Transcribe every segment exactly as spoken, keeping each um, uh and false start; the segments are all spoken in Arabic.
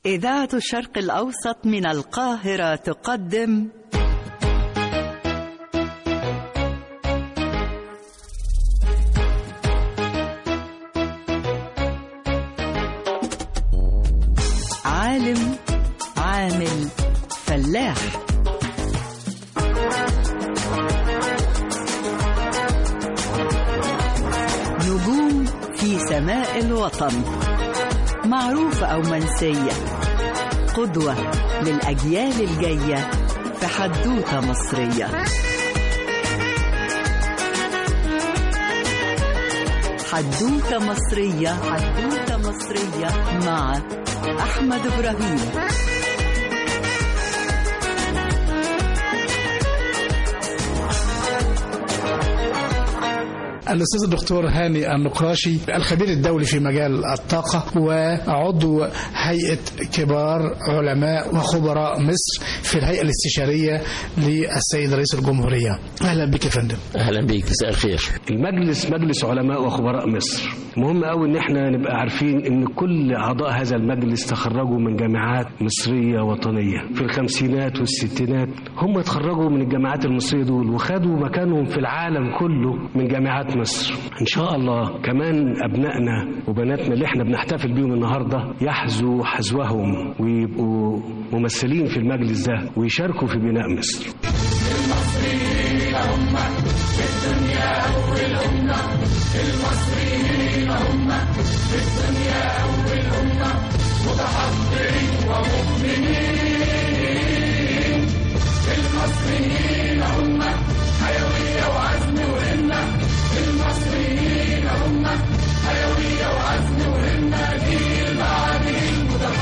إذاعة الشرق الأوسط من القاهرة تقدم عالم عامل فلاح. نجوم في سماء الوطن، معروفة أو منسية، قدوة للأجيال الجاية في حدوتة مصرية. حدوتة مصرية، حدوتة مصرية مع أحمد إبراهيم. الأستاذ الدكتور هاني النقراشي، الخبير الدولي في مجال الطاقة وعضو هيئة كبار علماء وخبراء مصر في الهيئة الاستشارية للسيد رئيس الجمهورية. أهلا بك يا فندم. أهلا بك، مساء الخير. المجلس مجلس علماء وخبراء مصر، مهم قوي ان احنا نبقى عارفين ان كل اعضاء هذا المجلس تخرجوا من جامعات مصرية وطنية في الخمسينات والستينات. هم اتخرجوا من الجامعات المصرية دول وخدوا مكانهم في العالم كله من جامعات مصر. ان شاء الله كمان ابنائنا وبناتنا اللي احنا بنحتفل بيهم النهارده يحذوا حذوهم ويبقوا ممثلين في المجلس ده ويشاركوا في بناء مصر. المصريين هم في الدنيا أول أمة، المصريين هم في الدنيا أول أمة، متحضرين ومؤمنين. المصريين هم حيوية وعزم وهمة، المصريين هم حيوية وعزم وهمة، جيل بعد جيل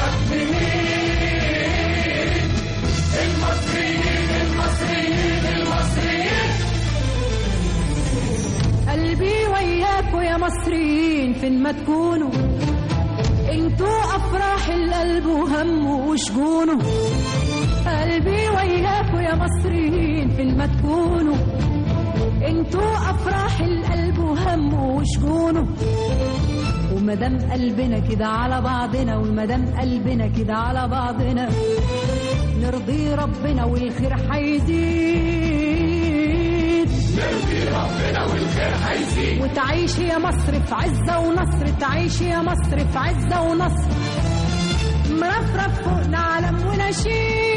متقدمين. المصريين المصريين المصريين. قلبي وياكوا يا مصريين فين ما تكونوا، انتوا افراح القلب وهمه وشجونه. قلبي وياكوا يا مصريين فين ما تكونوا، انتوا افراح القلب وهمه وشجونه. ومدام قلبنا كده على بعضنا، ومدام قلبنا كده على بعضنا، نرضي ربنا والخير هيزيد، نرضي ربنا والخير هيزيد. وتعيش يا مصر في عزة ونصر، تعيش يا مصر في عزة ونصر، مرفرف فوقنا علم ونشيد.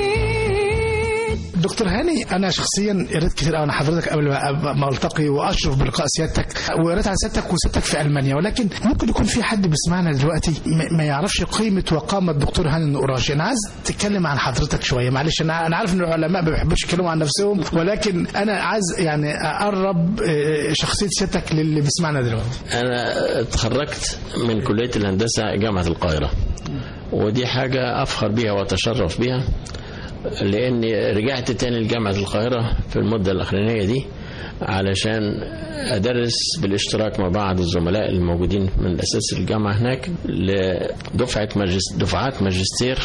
دكتور هاني، أنا شخصيا قريت كتير أنا حضرتك قبل ما ألتقي وأشرف بلقاء سيادتك، وقريت على سيادتك وسيادتك في ألمانيا، ولكن ممكن يكون في حد بيسمعنا دلوقتي ما يعرفش قيمة وقامة الدكتور هاني النقراشي. أنا عايز تتكلم عن حضرتك شوية، معلش. أنا أنا عارف إن العلماء ما بيحبوش يتكلموا عن نفسهم، ولكن أنا عايز يعني أقرب شخصية سيادتك للي بيسمعنا دلوقتي. أنا اتخرجت من كلية الهندسة جامعة القاهرة، ودي حاجة أفخر بيها وأتشرف بيها، لأني رجعت تاني لجامعة القاهرة في المدة الأخرانية دي علشان أدرس بالاشتراك مع بعض الزملاء الموجودين من أساس الجامعة هناك لدفعة مجلس دفعات ماجستير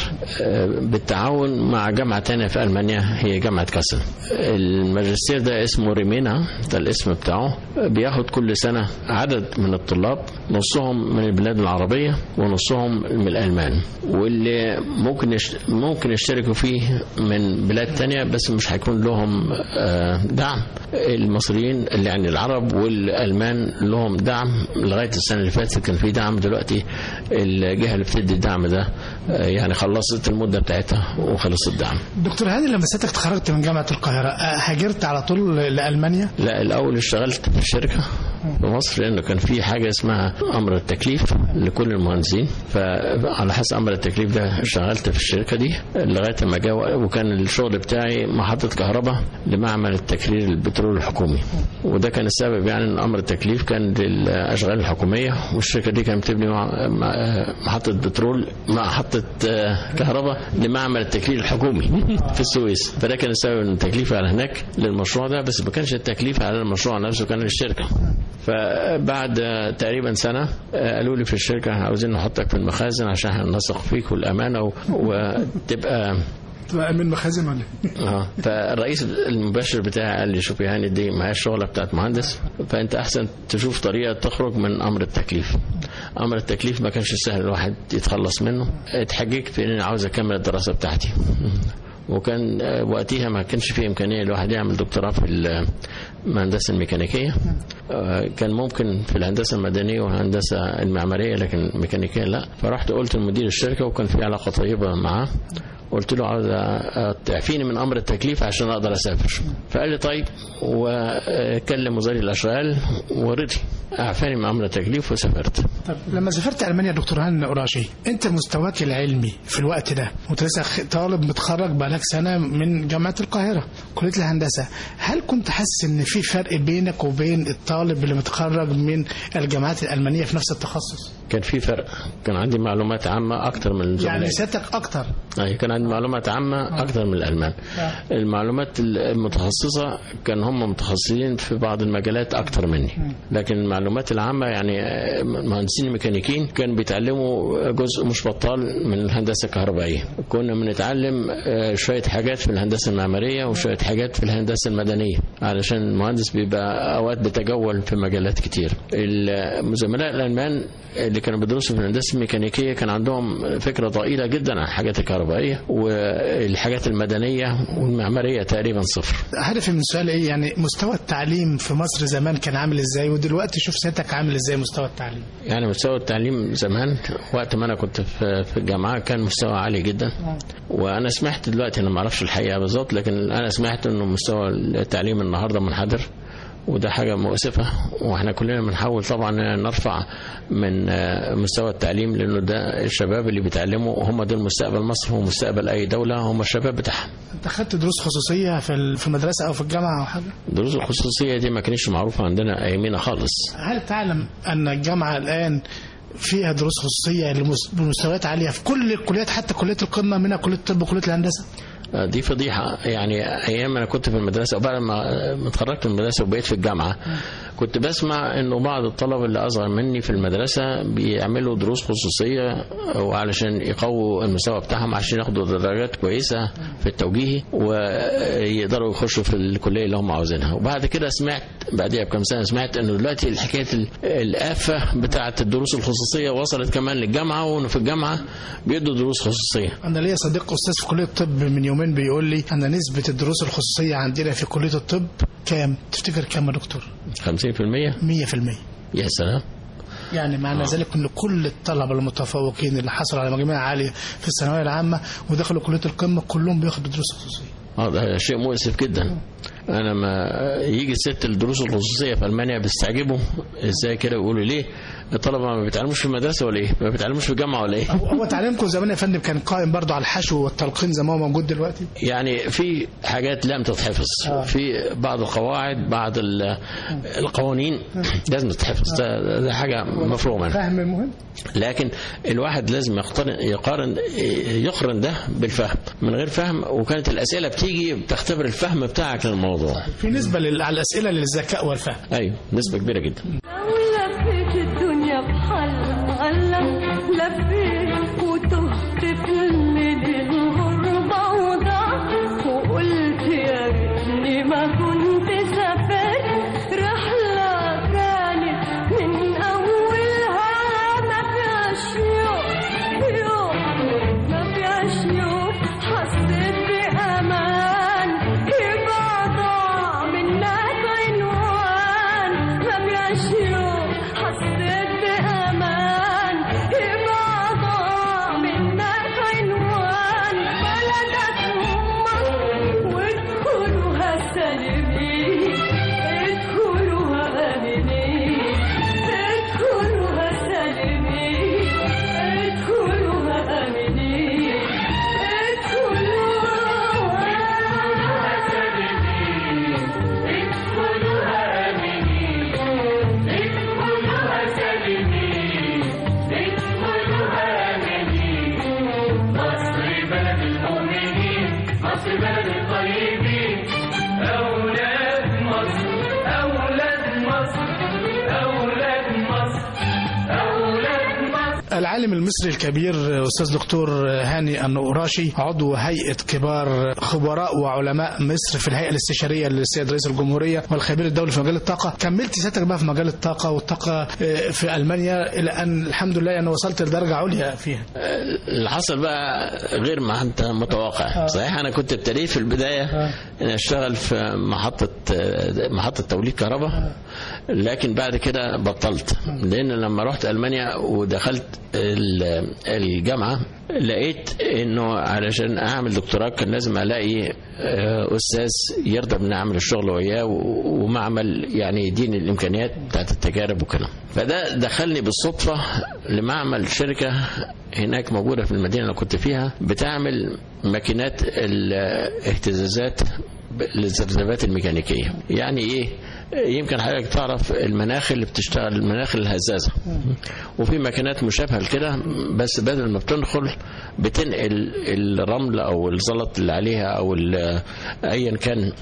بالتعاون مع جامعة تانية في ألمانيا، هي جامعة كاسل. الماجستير ده اسمه ريمينا، ده الاسم بتاعه. بياخد كل سنة عدد من الطلاب، نصهم من البلاد العربية ونصهم من الألمان، واللي ممكن ممكن يشتركوا فيه من بلاد تانية بس مش هيكون لهم دعم. المصريين اللي يعني العرب والألمان لهم دعم لغاية السنة اللي فاتت، كان في دعم. دلوقتي الجهة اللي بتدي الدعم ده يعني خلصت المدة بتاعتها وخلص الدعم. دكتور هاني، لما سيادتك تخرجت من جامعة القاهرة هاجرت على طول لألمانيا؟ لا، الأول اشتغلت في الشركة في مصر، لأنه كان في حاجة اسمها أمر التكليف لكل المهندسين، فعلى حسب أمر التكليف ده اشتغلت في الشركة دي لغاية ما جاء. وكان الشغل بتاعي محطة كهرباء لمعمل التكرير البترول الحكومي، وده كان السبب يعني ان امر التكليف كان للاشغال الحكوميه، والشركه دي كانت بتبني محطه بترول مع محطه كهرباء لمعمل التكرير الحكومي في السويس. فده كان السبب ان التكليف على هناك للمشروع ده، بس ما كانش التكليف على المشروع نفسه، كان للشركه. فبعد تقريبا سنه قالوا لي في الشركه عاوزين نحطك في المخازن عشان نثق فيك والامانه وتبقى من مخازن ولا اه فالرئيس المباشر بتاعي قال لي شوف يا هاني دي معايا الشغله بتاعت مهندس، فانت احسن تشوف طريقه تخرج من امر التكليف. امر التكليف ما كانش سهل الواحد يتخلص منه. اتحججت ان انا عاوز اكمل الدراسه بتاعتي، وكان وقتها ما كانش فيه امكانيه الواحد يعمل دكتوراه في الهندسه الميكانيكيه. كان ممكن في الهندسه المدنيه والهندسه المعماريه، لكن الميكانيكيه لا. فرحت قلت لمدير الشركه وكان في علاقه طيبه معاه، قلت له عاوز تعفيني من امر التكليف عشان اقدر اسافر. فقال لي طيب، وكلم وزير الاشغال ورضي اعفاني من امر التكليف وسافرت. طب لما سافرت المانيا دكتور هاني قراشي، انت مستواك العلمي في الوقت ده وانت لسه طالب متخرج بقالك سنه من جامعه القاهره كليه الهندسه، هل كنت حاسس ان في فرق بينك وبين الطالب اللي متخرج من الجامعات الالمانيه في نفس التخصص؟ كان في فرق، كان عندي معلومات عامه اكتر من الزملاء. يعني سيادتك اكتر؟ اي كان عندي معلومات عامه اكتر من الالمان. آه. المعلومات المتخصصه كان هم متخصصين في بعض المجالات اكتر مني، لكن المعلومات العامه يعني مهندسين الميكانيكيين كانوا بيتعلموا جزء مش بطال من الهندسه الكهربائيه. كنا بنتعلم شويه حاجات في الهندسه المعماريه وشويه حاجات في الهندسه المدنيه، علشان المهندس بيبقى اوقات بيتجول في مجالات كتير. الزملاء الالمان اللي كانوا بيدرسوا في الهندسه الميكانيكيه كان عندهم فكره ضئيله جدا عن الحاجات الكهربائيه، والحاجات المدنيه والمعماريه تقريبا صفر. هدفي من السؤال ايه؟ يعني مستوى التعليم في مصر زمان كان عامل ازاي، ودلوقتي شوف سيادتك عامل ازاي مستوى التعليم؟ يعني مستوى التعليم زمان وقت ما انا كنت في الجامعه كان مستوى عالي جدا، وانا سمعت دلوقتي، انا ما اعرفش الحقيقه بالظبط، لكن انا سمعت انه مستوى التعليم النهارده منحدر، وده حاجة مؤسفة. واحنا كلنا بنحاول طبعا نرفع من مستوى التعليم، لأنه ده الشباب اللي بيتعلموا وهم دول مستقبل مصر ومستقبل أي دولة، هم الشباب بتاعها. أنت خدت دروس خصوصية في المدرسة أو في الجامعة أو حاجة؟ الدروس الخصوصية دي ما كانتش معروفة عندنا أيامينا خالص. هل تعلم أن الجامعة الآن فيها دروس خصوصية بمستويات عالية في كل الكليات، حتى كلية القمة منها كلية الطب وكلية الهندسة؟ دي فضيحة. يعني أيام أنا كنت في المدرسة وبعد ما اتخرجت من المدرسة وبقيت في الجامعة كنت بسمع إنه بعض الطلبة اللي أصغر مني في المدرسة بيعملوا دروس خصوصية وعلشان يقووا المستوى بتاعهم عشان ياخدوا درجات كويسة في التوجيهي ويقدروا يخشوا في الكلية اللي هم عاوزينها. وبعد كده سمعت بعدها بكم سنة سمعت إنه دلوقتي الحكاية الآفة بتاعة الدروس الخصوصية وصلت كمان للجامعة، وإنه في الجامعة بيدوا دروس خصوصية. أنا ليا صديق أستاذ في كلية الطب من يومين بيقول لي أن نسبة الدروس الخصوصية عندنا في كلية الطب كام؟ تفتكر كام يا دكتور؟ خمسين في المية مية في المية. يا سلام. يعني معنى ذلك أن كل الطلبة المتفوقين اللي حصلوا على مجاميع عالية في الثانوية العامة ودخلوا كلية القمة كلهم بياخدوا دروس خصوصية. اه ده شيء مؤسف جدا. انا ما يجي ست الدروس الخصوصيه في المانيا بيستعجبوا ازاي كده، ويقولوا ليه الطلبه ما بيتعلموش في المدرسه ولا ايه، ما بيتعلموش في الجامعه ولا ايه. هو تعليمكم زمان يا فندم كان قائم برضو على الحشو والتلقين زي ما هو موجود دلوقتي؟ يعني في حاجات لم تتحفظ. آه. في بعض القواعد بعض القوانين لازم تتحفظ، ده, ده حاجه مفروغه منها. فهم مهم، لكن الواحد لازم يقارن يقارن يقارن ده بالفهم. من غير فهم وكانت الاسئله بتيجي بتختبر الفهم بتاعك للموضوع. في نسبه على الاسئله للذكاء والفهم. ايوه نسبه كبيره جدا. لفيت الدنيا بحالها لفيت وتهت في الليل الغربة وضعت وقلت يا ريتني ما كنت سافرت رحلة كانت من أولها ما فيهاش يوم يوم ما فيهاش يوم حسيت بأمان يبقى ضاع منك عنوان ما فيهاش يوم حسيت بأمان يبقى ضاع منك عنوان بلدك أمك وادخلوها سالمين ادخلوها آمنين ادخلوها سالمين ادخلوها آمنين ادخلوها سالمين ادخلوها آمنين ادخلوها سالمين ادخلوها آمنين مصر بلد المؤمنين مصر بلد الطيبين أولاد مصر أولاد مصر أولاد مصر أولاد مصر. العالم المصري الكبير أستاذ دكتور هاني النقراشي، عضو هيئة كبار خبراء وعلماء مصر في الهيئة الاستشارية للسيد رئيس الجمهورية والخبير الدولي في مجال الطاقة. كملت سيادتك بقى في مجال الطاقة والطاقة في ألمانيا إلى أن الحمد لله أنا وصلت لدرجة عليا فيها. اللي حصل بقى غير ما أنت متوقع. صحيح أنا كنت ابتديت في البداية أن أشتغل في محطة محطة توليد كهرباء، لكن بعد كده بطلت، لأن لما رحت ألمانيا ودخلت الجامعة لقيت انه علشان اعمل دكتوراه كان لازم الاقي استاذ يرضى ان اعمل الشغل وياه ومعمل يعني يديني الامكانيات بتاعت التجارب وكده. فده دخلني بالصدفه لمعمل شركه هناك موجوده في المدينه اللي كنت فيها بتعمل ماكينات الاهتزازات للذبذبات الميكانيكيه. يعني ايه؟ يمكن حضرتك تعرف المناخ اللي بتشتغل، المناخ الهزازه، وفي ماكينات مشابهه لكده، بس بدل ما بتدخل بتنقل الرمل او الزلط اللي عليها او ايا كان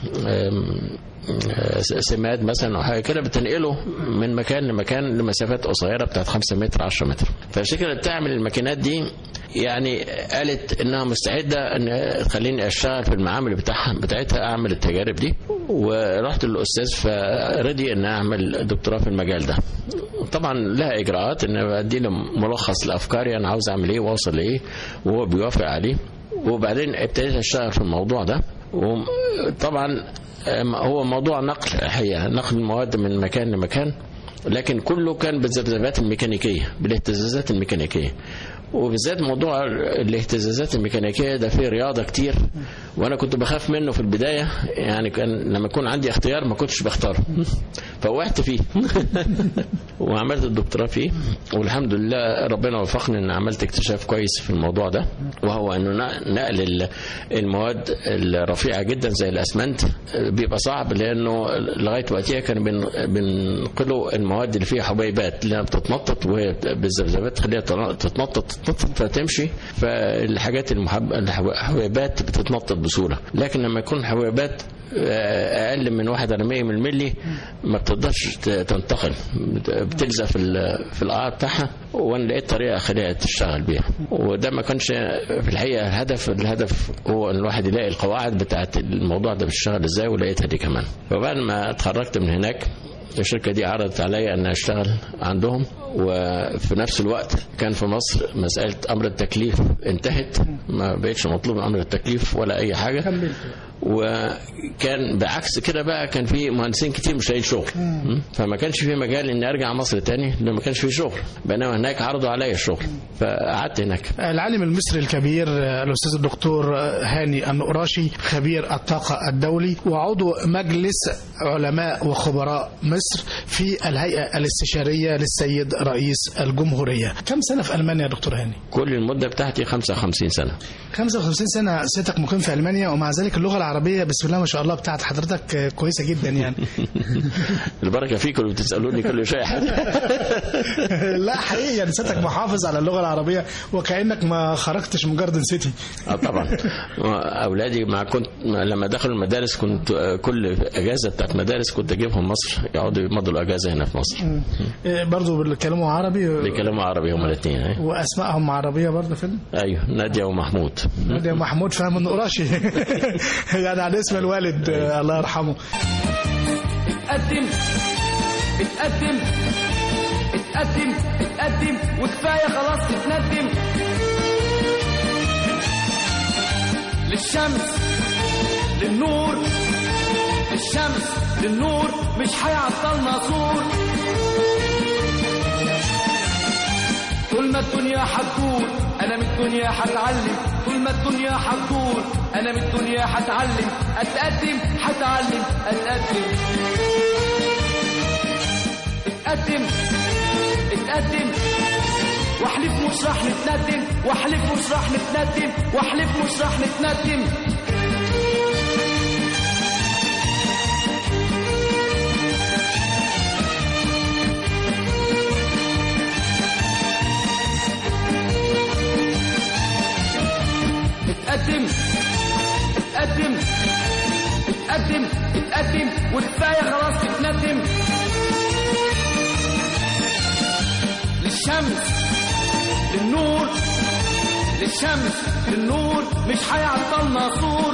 سماد مثلا او حاجه كده، بتنقله من مكان لمكان لمسافات قصيره بتاعت خمسة متر عشرة متر. فالشركه اللي بتعمل الماكينات دي يعني قالت انها مستعده ان تخليني اشتغل في المعامل بتاعها بتاعتها اعمل التجارب دي، ورحت للاستاذ فرضي ان اعمل دكتوراه في المجال ده. طبعا لها اجراءات ان بدي له ملخص لافكاري انا عاوز اعمل ايه واوصل لايه، وهو بيوافق عليه. وبعدين ابتديت اشتغل في الموضوع ده. وطبعا هو موضوع نقل، حقيقه نقل المواد من مكان لمكان، لكن كله كان بالذبذبات الميكانيكيه، بالاهتزازات الميكانيكيه، وبالذات موضوع الاهتزازات الميكانيكيه ده فيه رياضه كتير، وانا كنت بخاف منه في البدايه. يعني كان لما يكون عندي اختيار ما كنتش بختاره، فوقعت فيه وعملت الدكتوراه فيه، والحمد لله ربنا وفقني ان عملت اكتشاف كويس في الموضوع ده، وهو انه نقل المواد الرفيعه جدا زي الاسمنت بيبقى صعب، لانه لغايه وقتها كانوا بننقلوا المواد اللي فيها حبيبات اللي بتتنطط، وهي بالذبذبات تخليها تتنطط تتنطط فتمشي، فالحاجات المحب... الحبيبات بتتنطط بسهوله. لكن لما يكون حبيبات اقل من واحد على مية من الملي ما بتقدرش تنتقل، بتلزق في في القاع بتاعها. وانا لقيت طريقه اخليها تشتغل بيها، وده ما كانش في الحقيقه الهدف. الهدف هو ان الواحد يلاقي القواعد بتاعت الموضوع ده بيشتغل ازاي، ولقيتها دي كمان. وبعد ما اتخرجت من هناك الشركة دي عرضت عليا أن أشتغل عندهم، وفي نفس الوقت كان في مصر مسألة أمر التكليف انتهت، ما بقتش مطلوب أمر التكليف ولا أي حاجة. وكان بعكس كده بقى كان في مهندسين كتير مش لاقيين شغل، فما كانش في مجال اني ارجع مصر تاني لان ما كانش في شغل، بينما هناك عرضوا عليا الشغل فقعدت هناك. العالم المصري الكبير الاستاذ الدكتور هاني النقراشي، خبير الطاقه الدولي وعضو مجلس علماء وخبراء مصر في الهيئه الاستشاريه للسيد رئيس الجمهوريه. كم سنه في المانيا يا دكتور هاني؟ كل المده بتاعتي خمسة وخمسين سنه. خمسة وخمسين سنه سيادتك مقيم في المانيا، ومع ذلك اللغه العربيه بسم الله ما شاء الله بتاعت حضرتك كويسه جدا يعني. البركه فيكم اللي بتسالوني كل شيء. لا حقيقي يعني سيادتك محافظ على اللغه العربيه وكانك ما خرجتش من جاردن سيتي. اه طبعا اولادي ما كنت لما دخلوا المدارس كنت كل اجازه بتاعت مدارس كنت اجيبهم مصر يقعدوا يمضوا الاجازه هنا في مصر. برضه بيتكلموا عربي؟ بيتكلموا عربي هم الاثنين. واسمائهم عربيه برضه فين؟ ايوه ناديه ومحمود. ناديه ومحمود فهم النقراشي. يعني على اسم الوالد الله يرحمه. اتقدم اتقدم اتقدم اتقدم وكفايه خلاص تتندم. للشمس للنور، للشمس للنور مش هيعطلنا صور. طول ما الدنيا هتدور انا من الدنيا هتعلم، طول ما الدنيا هتدور انا من الدنيا هتعلم. اتقدم هتعلم اتقدم اتقدم اتقدم واحلف مش راح نتندم، واحلف مش راح نتندم، واحلف مش راح نتندم. اتقدم اتقدم اتقدم اتقدم وكفايه خلاص تتندم. للشمس للنور للشمس للنور مش هيعطلنا سور.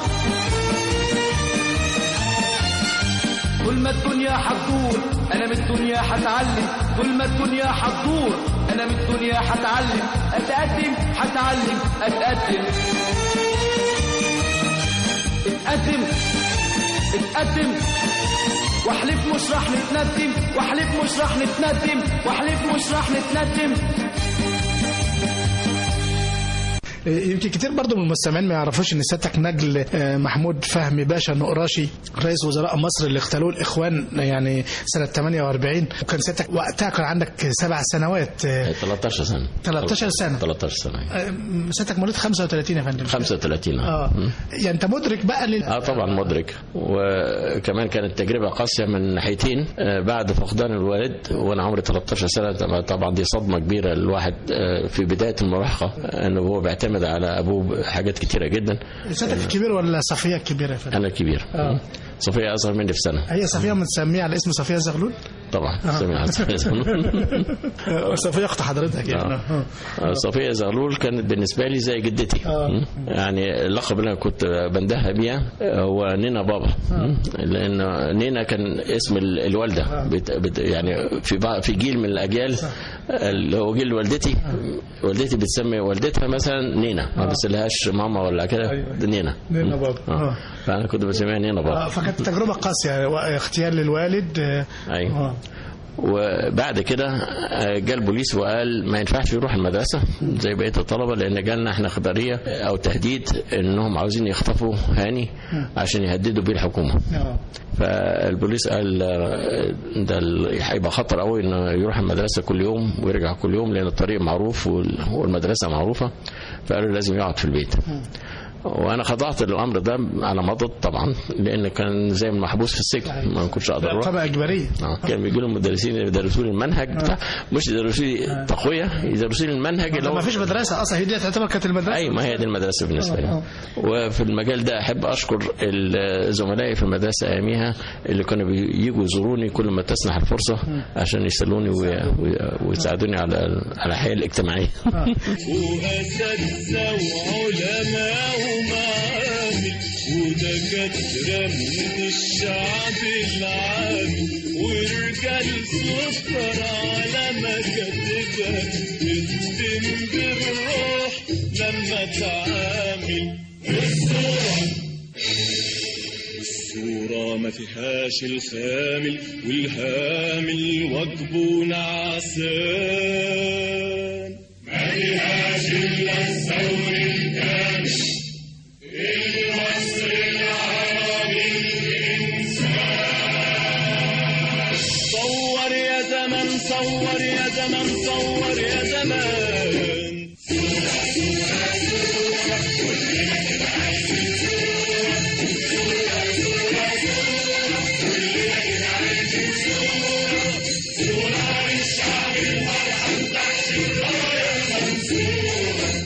طول ما الدنيا هتدور انا من الدنيا هتعلم، طول ما الدنيا هتدور انا من الدنيا هتعلم، اتقدم هتعلم اتقدم اتقدم اتقدم واحلف مش راح نتندم، واحلف مش راح نتندم، واحلف مش راح نتندم. يمكن كتير برضو من المستمعين ما يعرفوش ان سيادتك نجل محمود فهمي باشا النقراشي رئيس وزراء مصر اللي اغتالوه الاخوان يعني سنه ثمانية وأربعين، وكان سيادتك وقتها كان عندك سبع سنوات ثلاثة عشر سنه ثلاثة عشر سنه ثلاثة عشر سنه. سيادتك مواليد خمسة وثلاثين يا فندم؟ خمسة وثلاثين. اه يعني انت مدرك بقى لل... اه طبعا مدرك، وكمان كانت تجربه قاسيه من ناحيتين. بعد فقدان الوالد وانا عمري ثلاثة عشر سنه، طبعا دي صدمه كبيره للواحد في بدايه المراهقه، انه هو بيعتمد على ابوه حاجات كتيره جدا. سيادتك الكبير ولا صفيه الكبيره يا فندم؟ انا الكبير. اه صفيه اصغر مني في سنه. هي صفيه متسميه على اسم صفيه زغلول؟ طبعا سميها على صفيه زغلول. صفيه اخت حضرتك يعني. آه. صفيه زغلول كانت بالنسبه لي زي جدتي. آه. يعني اللقب اللي انا كنت بندهها بيها هو نينا بابا. آه. لان نينا كان اسم الوالده. آه. بت بت يعني في في جيل من الاجيال اللي هو جيل والدتي، والدتي بتسمي والدتها مثلا نينا، ما بتسلهاش ماما ولا كده. أيوة. نينا نينا بابا. آه. فانا كنت بسميها نينا بابا. آه. فكانت تجربه قاسيه اختيار للوالد. ايوه. آه. وبعد كده جاء البوليس وقال ما ينفعش يروح المدرسة زي بقية الطلبة، لأن جالنا احنا خبرية أو تهديد إنهم عاوزين يخطفوا هاني عشان يهددوا بيه الحكومة. فالبوليس قال ده هيبقى خطر قوي إنه يروح المدرسة كل يوم ويرجع كل يوم، لأن الطريق معروف والمدرسة معروفة، فقالوا لازم يقعد في البيت. وانا خضعت للامر ده على مضض طبعا، لان كان زي ما محبوس في السجن، ما كنتش اقدر اروح. طبعا اجباريه. اه كان بيجي لهم مدرسين يدرسوا لي المنهج بتاع، مش يدرسوا لي تقويه، يدرسوا لي المنهج اللي هو ما فيش مدرسه اصلا، هي دي تعتبر كانت المدرسه. ايوه، ما هي دي المدرسه بالنسبه لي. وفي المجال ده احب اشكر زملائي في المدرسه اياميها اللي كانوا بييجوا يزوروني كل ما تسنح الفرصه عشان يسالوني ويساعدوني على على الحياه الاجتماعيه. واساتذه وعلماء ومعامل ودكاترة من الشعب العامي ورجال سكر على مكاتبها تخدم بالروح لما تعامل. الصورة الصورة ما فيهاش الخامل والهامل واجبه نعسان، ما فيهاش إلا الثور الكامل المصري العربي الإنسان. صور يا زمن، صور يا زمن، صور يا زمان. صورة صورة صورة كلنا كده عايزين صورة. صورة صورة صورة كلنا كده عايزين صورة. صورة للشعب المرحم تحت الراية منصورة.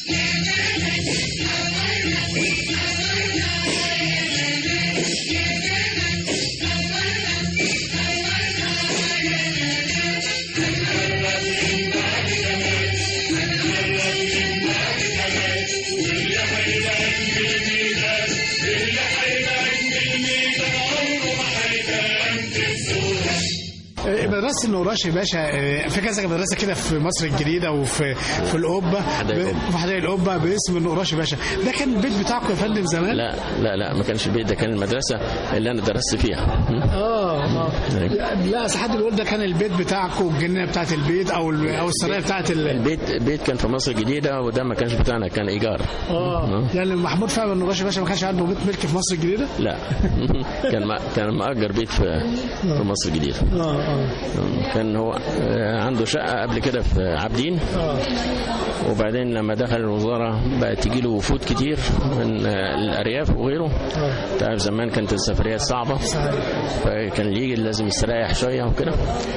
مدرسة النقراشي باشا في كذا مدرسة كده في مصر الجديدة وفي في القبة، في حدائق القبة باسم النقراشي باشا. ده كان البيت بتاعكم يا فندم زمان؟ لا لا لا ما كانش البيت، ده كان المدرسة اللي أنا درست فيها. اه اه لا أصل حد بيقول ده كان البيت بتاعكم، الجنينة بتاعت البيت أو أو السراير بتاعت ال... البيت. البيت كان في مصر الجديدة وده ما كانش بتاعنا، كان إيجار. اه يعني محمود فهمي النقراشي باشا ما كانش عنده بيت ملك في مصر الجديدة؟ لا كان ما كان مأجر بيت في في مصر الجديدة. اه اه كان هو عنده شقة قبل كده في عابدين. آه. وبعدين لما دخل الوزارة بقت تجي له وفود كتير من الأرياف وغيره. آه. تعرف زمان كانت السفريات صعبة. صحيح. فكان يجي لازم يستريح شوية وكده،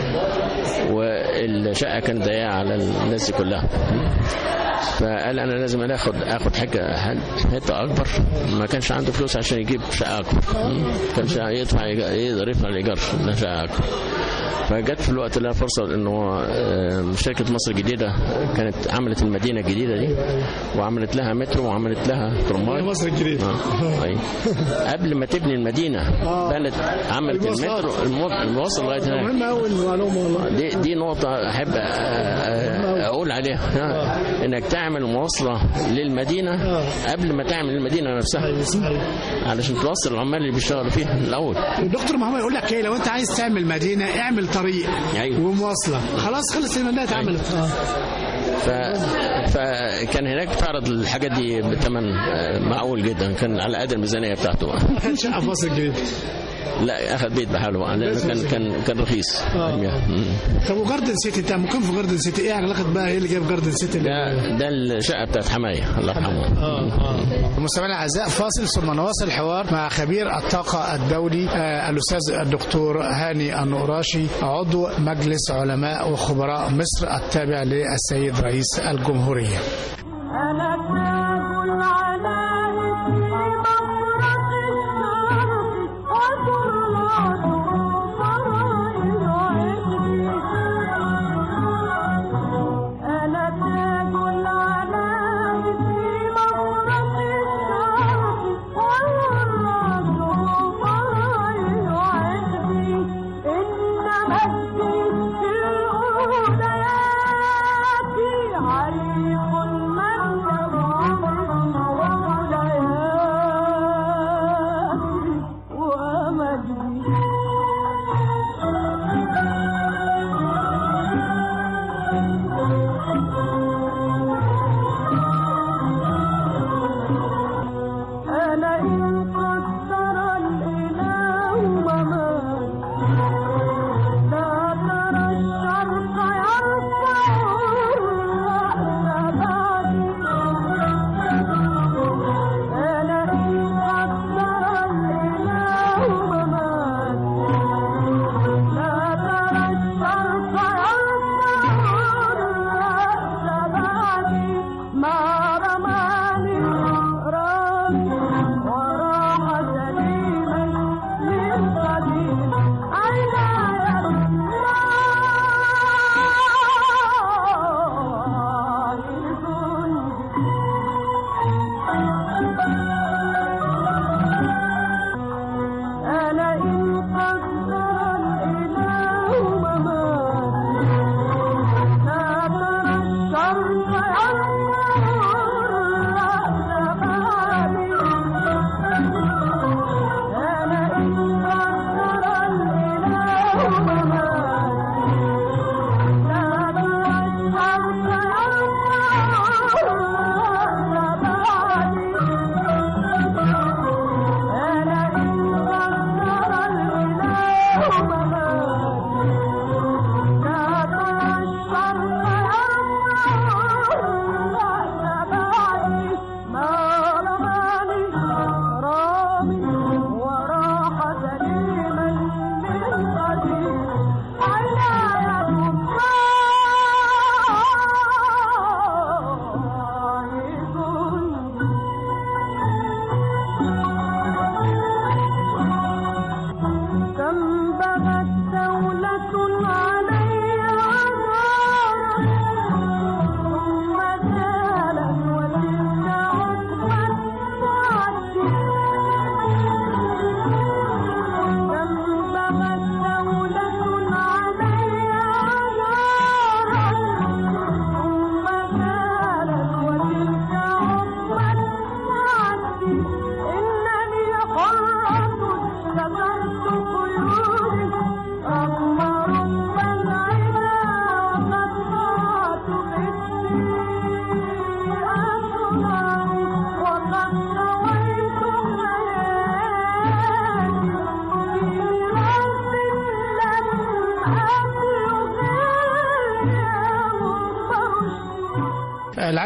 والشقة كانت ضيقة على الناس كلها. فقال انا لازم انا اخد اخد حاجه حته اكبر. ما كانش عنده فلوس عشان يجيب شقه اكبر، كانش يدفع يقدر يدفع الايجار شقه اكبر. فجت في الوقت ده فرصه انه شركه مصر الجديده كانت عملت المدينه الجديده دي وعملت لها مترو وعملت لها ترماي. مصر الجديده آه. قبل ما تبني المدينه بنت عملت المترو الموصل لغايه هناك. مهمه قوي المعلومه والله. دي دي نقطه احب اقول عليها، انك تعمل مواصله للمدينه قبل ما تعمل المدينه نفسها علشان توصل العمال اللي بيشتغلوا فيها الاول. دكتور محمد يقول لك ايه، لو انت عايز تعمل مدينه اعمل طريق أيوة. ومواصله، خلاص خلص المدينه اتعملت. أيوة. ف... فكان هناك تعرض الحاجات دي بثمن معقول جدا، كان على قد الميزانيه بتاعته. ما كانش شقه في مصر الجديده؟ لا اخذ بيت بحاله بقى لانه كان كان كان رخيص. آه. طب وجاردن سيتي انت ممكن في جاردن سيتي ايه علاقه بقى، ايه اللي جاب جاردن سيتي؟ ده ده الشقه بتاعت حمايه الله يرحمه. اه اه مستمعينا الاعزاء فاصل ثم نواصل الحوار مع خبير الطاقه الدولي آه الاستاذ الدكتور هاني النقراشي عضو مجلس علماء وخبراء مصر التابع للسيد رئيس الجمهوريه. عريق من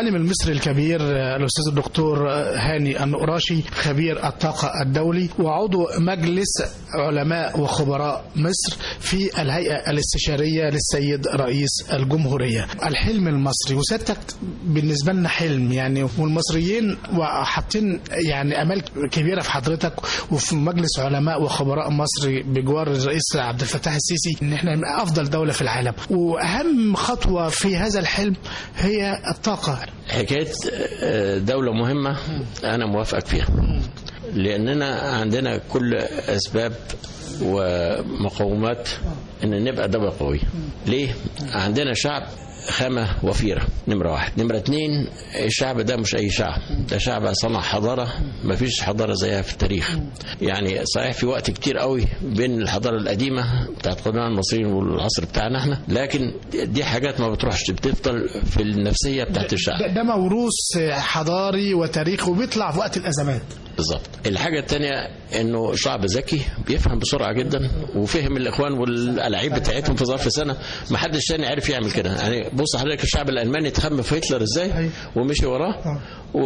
العالم المصري الكبير الأستاذ الدكتور هاني النقراشي خبير الطاقة الدولي وعضو مجلس علماء وخبراء مصر في الهيئة الاستشارية للسيد رئيس الجمهورية. الحلم المصري وسيادتك بالنسبة لنا حلم يعني، والمصريين وحاطين يعني أمال كبيرة في حضرتك وفي مجلس علماء وخبراء مصر بجوار الرئيس عبد الفتاح السيسي إن احنا أفضل دولة في العالم، وأهم خطوة في هذا الحلم هي الطاقة. حكاية دولة مهمة أنا موافقك فيها، لأننا عندنا كل أسباب ومقومات أن نبقى دولة قوية. ليه؟ عندنا شعب خامة وفيرة، نمرة واحد. نمرة اتنين، الشعب ده مش أي شعب، ده شعب صنع حضارة ما فيش حضارة زيها في التاريخ. يعني صحيح في وقت كتير قوي بين الحضارة القديمة بتاعت قدماء المصريين والعصر بتاعنا احنا، لكن دي حاجات ما بتروحش، بتفضل في النفسية بتاعت الشعب. ده, ده موروث حضاري وتاريخي وبيطلع في وقت الأزمات. بالظبط. الحاجة التانية انه شعب ذكي بيفهم بسرعة جدا، وفهم الاخوان والألاعيب بتاعتهم في ظرف سنة ما حدش تاني عارف يعمل كده. يعني بص حضرتك الشعب الألماني اتخم في هتلر ازاي ومشي وراه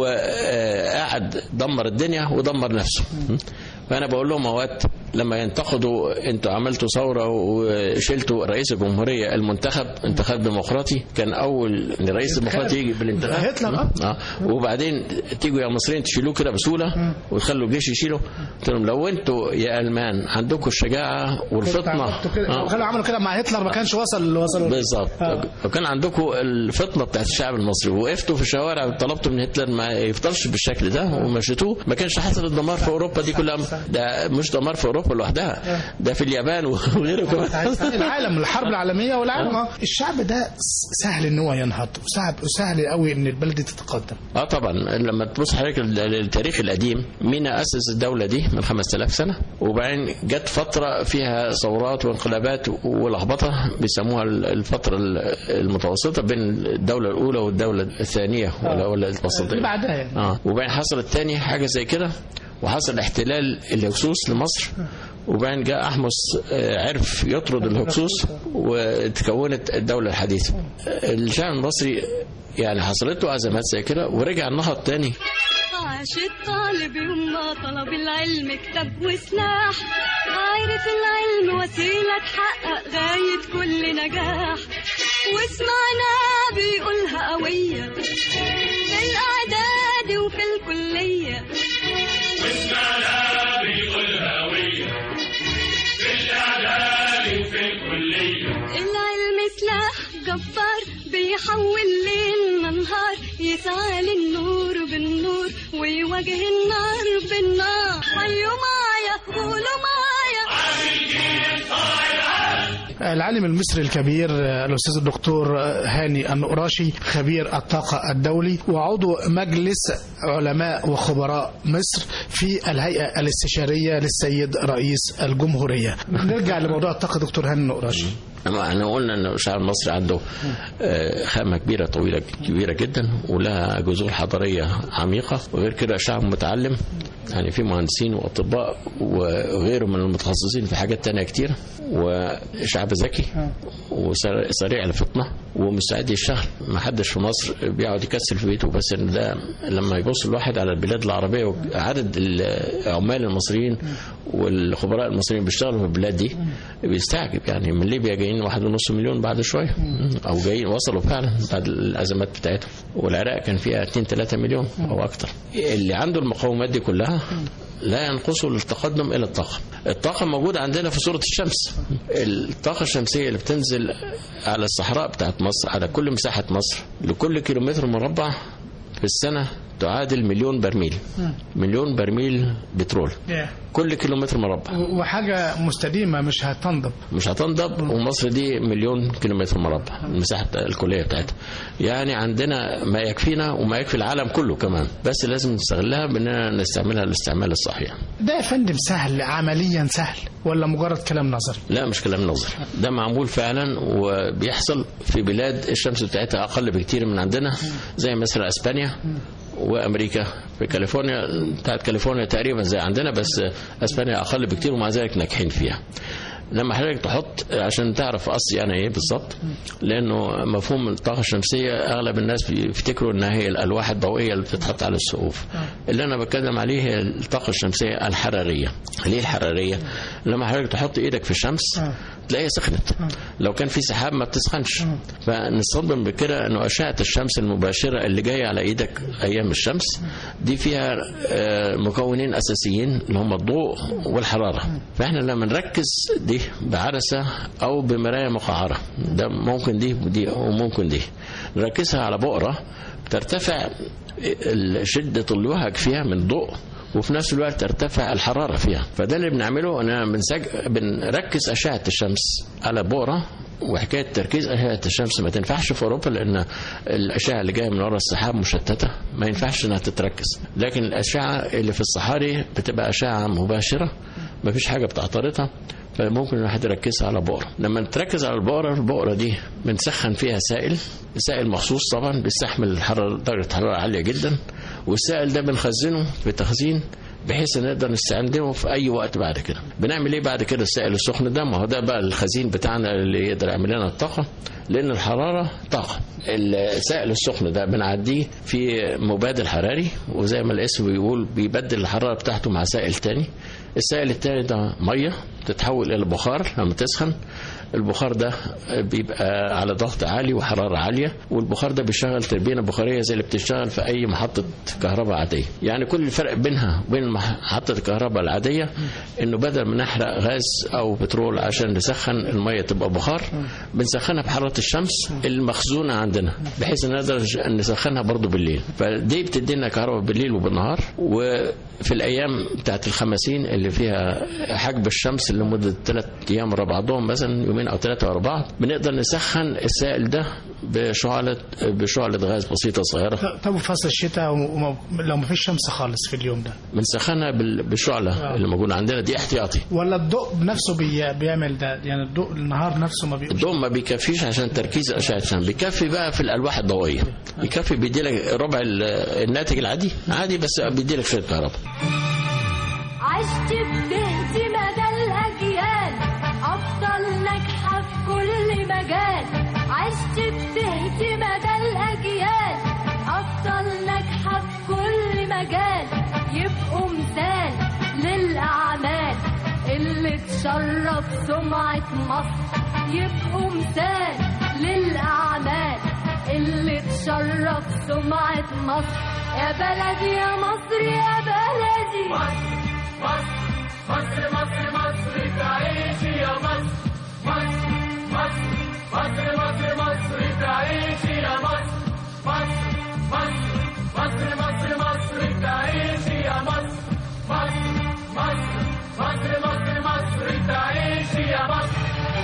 وقعد دمر الدنيا ودمر نفسه. فأنا بقول لهم اوقات لما ينتقدوا انتوا عملتوا ثورة وشلتوا رئيس الجمهورية المنتخب انتخاب ديمقراطي، كان أول ان الرئيس الديمقراطي يجي بالانتخاب هتلر اه وبعدين تيجوا يا مصريين تشيلوه كده بسهولة وتخلوا الجيش يشيله. قلت لهم لو انتوا يا ألمان عندكم الشجاعة والفطنة آه. خلوا عملوا كده مع هتلر ما كانش وصل اللي وصلوا بالظبط. آه. وكان عندكم الفطنة بتاعت الشعب المصري وقفتوا في الشوارع وطلبتوا من هتلر ما يفضلش بالشكل ده ومشيتوه، ما كانش حصل الدمار في أوروبا دي كلها. ده مش دمار في أوروبا لوحدها، ده في اليابان وغيره كمان. العالم الحرب العالمية والعالم آه. الشعب ده سهل ان هو ينهض وسهل وسهل قوي ان البلد تتقدم. اه طبعا. لما تبص حضرتك التاريخ القديم، مين أسس الدولة دي من خمسة آلاف سنة، وبعدين جت فترة فيها ثورات وانقلابات ولخبطة بيسموها الفترة المتوسطة بين الدولة الأولى والدولة الثانية ولا الوسطية بعدها يعني. اه وبعدين حصلت تاني حاجة زي كده، وحصل احتلال الهكسوس لمصر، وبعدين جاء أحمس عرف يطرد الهكسوس وتكونت الدولة الحديثة. الشعب المصري يعني حصلت له أزمات زي كده ورجع النهض تاني. عاش الطالب يوم ما طلب العلم كتاب وسلاح، عارف العلم وسيلة تحقق غاية كل نجاح، واسمعنا بيقولها قوية في الإعداد وفي الكلية، واسمعنا بيقولها قوية في الإعداد وفي الكلية. العلم سلاح جبار بيحول ليل نهار، يسعى للنور بالنور ويواجه النار بالنار. حيوا معايا قولوا معايا عامل جيل صايع. العالم المصري الكبير الأستاذ الدكتور هاني النقراشي خبير الطاقة الدولي وعضو مجلس علماء وخبراء مصر في الهيئة الاستشارية للسيد رئيس الجمهورية. نرجع لموضوع الطاقة دكتور هاني النقراشي. احنا قلنا ان الشعب المصري عنده خامة كبيرة طويلة كبيرة جدا ولها جذور حضارية عميقة، وغير كده شعب متعلم، يعني في مهندسين واطباء وغيره من المتخصصين في حاجات تانية كتير، وشعب ذكي وسريع الفطنة ومستعد يشتغل. ما حدش في مصر بيقعد يكسل في بيته، بس ان ده لما يبص الواحد على البلاد العربية وعدد العمال المصريين والخبراء المصريين بيشتغلوا في البلاد دي بيستعجب. يعني من ليبيا جايين واحد ونص مليون بعد شوية، او جايين وصلوا فعلا بعد الازمات بتاعتهم، والعراق كان فيها اتنين تلاتة مليون او اكتر. اللي عنده المقومات دي كلها لا ينقصه للتقدم إلى الطاقة. الطاقة موجودة عندنا في صورة الشمس. الطاقة الشمسية اللي بتنزل على الصحراء بتاعت مصر على كل مساحة مصر لكل كيلومتر مربع في السنة تعادل مليون برميل. مليون برميل بترول كل كيلومتر مربع، وحاجة مستديمة مش هتنضب مش هتنضب ومصر دي مليون كيلومتر مربع المساحة الكلية بتاعتها. يعني عندنا ما يكفينا وما يكفي العالم كله كمان، بس لازم نستغلها بأننا نستعملها الاستعمال الصحيح. ده يا فندم سهل عمليا سهل ولا مجرد كلام نظري؟ لا مش كلام نظري، ده معمول فعلا وبيحصل في بلاد الشمس بتاعتها أقل بكتير من عندنا، زي مثلا أسبانيا وأمريكا. في كاليفورنيا بتاعت كاليفورنيا تقريبا زي عندنا، بس أسبانيا أقل بكتير ومع ذلك ناجحين فيها. لما حضرتك تحط عشان تعرف قصدي يعني ايه بالظبط، لانه مفهوم الطاقه الشمسيه اغلب الناس بيفتكروا انها هي الالواح الضوئيه اللي بتتحط على السقوف. اللي انا بتكلم عليه هي الطاقه الشمسيه الحراريه. ليه الحراريه؟ لما حضرتك تحط ايدك في الشمس تلاقيها سخنت، لو كان في سحاب ما بتسخنش. فنصدم بكده انه اشعه الشمس المباشره اللي جايه على ايدك ايام الشمس دي فيها مكونين اساسيين اللي هم الضوء والحراره. فاحنا لما نركز دي بعدسه او بمرايه مقعره، ده ممكن دي ودي وممكن دي، نركزها على بؤره ترتفع شده الوهج فيها من الضوء وفي نفس الوقت ترتفع الحرارة فيها. فده اللي بنعمله أننا بنسج... بنركز أشعة الشمس على بؤرة. وحكاية تركيز أشعة الشمس ما تنفعش في أوروبا لأن الأشعة اللي جاية من وراء السحاب مشتتة، ما ينفعش أنها تتركز. لكن الأشعة اللي في الصحاري بتبقى أشعة مباشرة، ما فيش حاجة بتعترضها، فممكن الواحد يركزها على بؤرة. لما نتركز على البؤرة، البؤرة دي بنسخن فيها سائل، سائل مخصوص طبعا بيستحمل الحرارة درجة حرارة عالية جدا، والسائل ده بنخزنه في تخزين بحيث ان نقدر نستخدمه في اي وقت بعد كده. بنعمل ايه بعد كده السائل السخن ده؟ ما هو ده بقى الخزين بتاعنا اللي يقدر يعمل لنا الطاقه، لان الحراره طاقه. السائل السخن ده بنعديه في مبادل حراري، وزي ما الاسم بيقول بيبدل الحراره بتاعته مع سائل تاني. السائل التاني ده ميه تتحول الى بخار لما تسخن. البخار ده بيبقى على ضغط عالي وحرارة عالية، والبخار ده بيشتغل تربينة بخارية زي اللي بتشتغل في أي محطة كهرباء عادية. يعني كل الفرق بينها وبين محطة الكهرباء العادية إنه بدل ما نحرق غاز أو بترول عشان نسخن المية تبقى بخار، بنسخنها بحرارة الشمس المخزونة عندنا بحيث إن نقدر نسخنها برضو بالليل. فدي بتدينا كهرباء بالليل وبالنهار. وفي الأيام بتاعت الخمسين اللي فيها حجب الشمس لمدة ثلاث أيام ورا بعضهم مثلا يومين أو ثلاثة ورا بعض، بنقدر نسخن السائل ده بشعلة بشعلة غاز بسيطة صغيرة. طب في فصل الشتاء لو ما فيش شمس خالص في اليوم ده بنسخنها بالشعلة اللي موجودة عندنا دي احتياطي. ولا الضوء نفسه بي بيعمل ده؟ يعني الضوء النهار نفسه ما بيقومش؟ الضوء ما بيكفيش عشان تركيز أشعة الشمس، بيكفي بقى في الألواح الضوئية، بيكفي بيديلك ربع الناتج العادي عادي، بس بيديلك شوية كهرباء. عشت بتهدي مدى الأجيال، أفضل ناجحة في كل مجال. عشت بتهدي مدى الأجيال، أفضل ناجحة في كل مجال. يبقوا مثال للأعمال اللي تشرف سمعة مصر. يبقوا مثال للأعمال اللي تشرف سمعة مصر. يا بلدي يا مصر يا بلدي مصر مصر مصر مصر تعيشي يا مصر. مصر مصر مصر مصر مصر تعيشي يا مصر. مصر مصر مصر مصر مصر تعيشي يا مصر. مصر مصر مصر مصر مصر تعيشي يا مصر.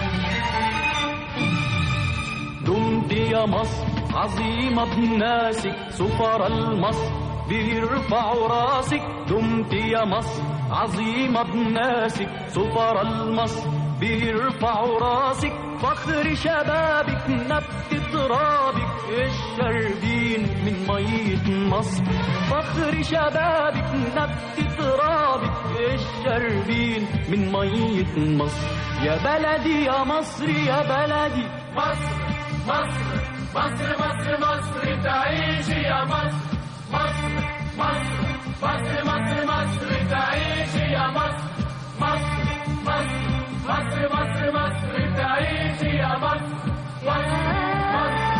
دمت يا مصر عظيمة بناسك، سفر المصر بيرفعوا راسك. دمت يا مصر عظيمة بناسك، سفر المصر بيرفعوا راسك. فخر شبابك نبت ترابك، الشاربين من مية مصر. فخر شبابك نبت ترابك، الشاربين من مية مصر. يا بلدي يا مصر يا بلدي مصر مصر مصر مصر مصر تعيشي يا مصر. مصر مصر مصر مصر مصر تعيشي يا مصر. مصر مصر مصر مصر مصر تعيشي يا مصر. مصر مصر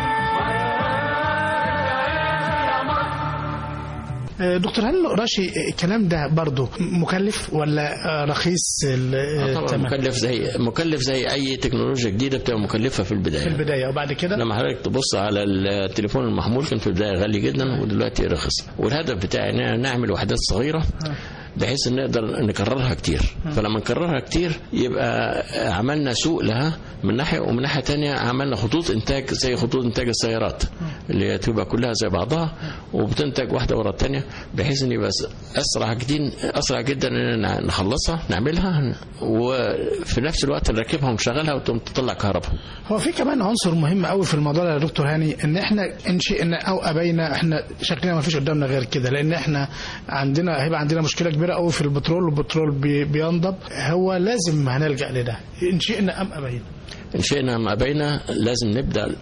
دكتور هاني القراشي، الكلام ده برضه مكلف ولا رخيص؟ طبعا مكلف، زي مكلف زي اي تكنولوجيا جديده بتبقى مكلفه في البدايه. في البدايه وبعد كده لما حضرتك تبص على التليفون المحمول كان في البدايه غالي جدا ودلوقتي رخص. والهدف بتاعي ان نعمل وحدات صغيره بحيث ان نقدر نكررها كتير. فلما نكررها كتير يبقى عملنا سوق لها من ناحيه، ومن ناحيه تانية عملنا خطوط انتاج زي خطوط انتاج السيارات اللي تبقى كلها زي بعضها وبتنتج واحده ورا الثانيه، بحيث ان يبقى اسرع جدا اسرع جدا ان نخلصها نعملها، وفي نفس الوقت نركبها ونشغلها وتطلع كهرباء. هو في كمان عنصر مهم قوي في الموضوع يا دكتور هاني، ان احنا انشئنا او ابينا احنا شكلنا ما فيش قدامنا غير كده، لان احنا عندنا هيبقى عندنا مشكله كبيره كبيره قوي في البترول، والبترول بي بينضب، هو لازم هنلجأ لده ان شئنا ام ابينا. ان شئنا ام ابينا لازم نبدا